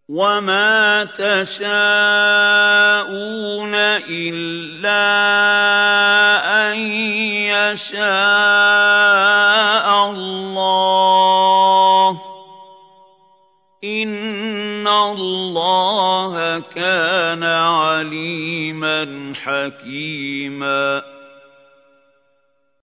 وَمَا تَشَاءُونَ إِلَّا أَن يَشَاءَ اللَّهُ ۚ إِنَّ اللَّهَ كَانَ عَلِيمًا حَكِيمًا